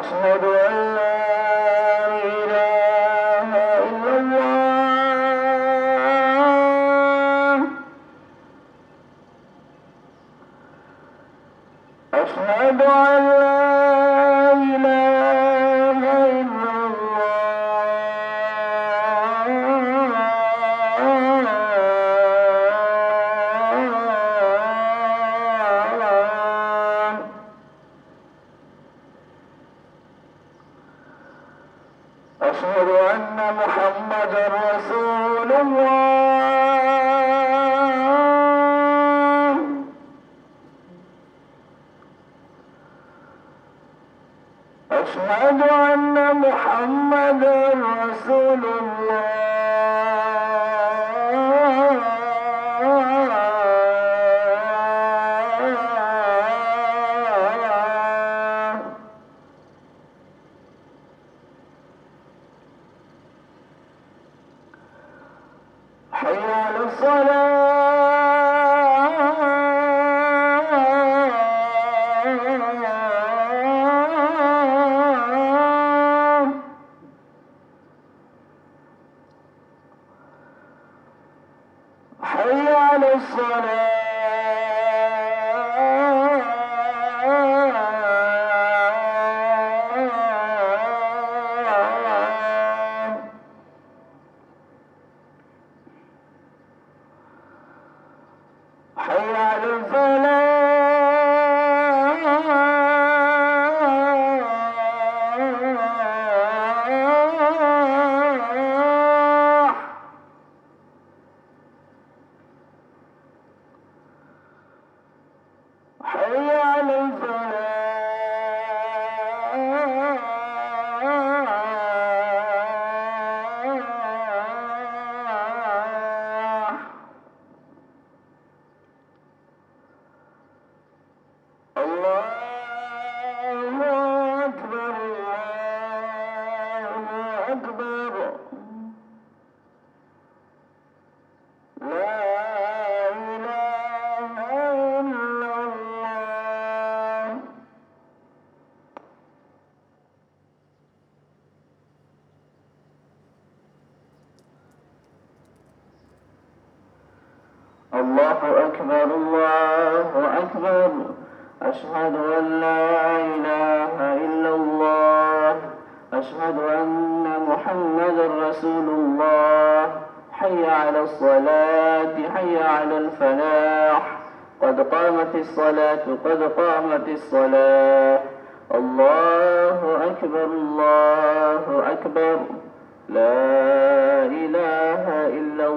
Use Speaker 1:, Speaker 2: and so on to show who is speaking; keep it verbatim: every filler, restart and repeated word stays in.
Speaker 1: أشهد أن لا إله إلا الله أشهد أن لا إله إلا الله أشهد أن محمدا رسول الله أشهد أن محمدا رسول الله حي على الصلاة حي على الصلاة حي على الفلاح حي على الفلاح الله أكبر الله أكبر لا إله إلا الله الله أكبر الله أكبر أشهد أن لا إله إلا الله أشهد أن محمدا رسول الله حي على الصلاة حي على الفلاح قد قامت الصلاة قد قامت الصلاة الله أكبر الله أكبر لا إله إلا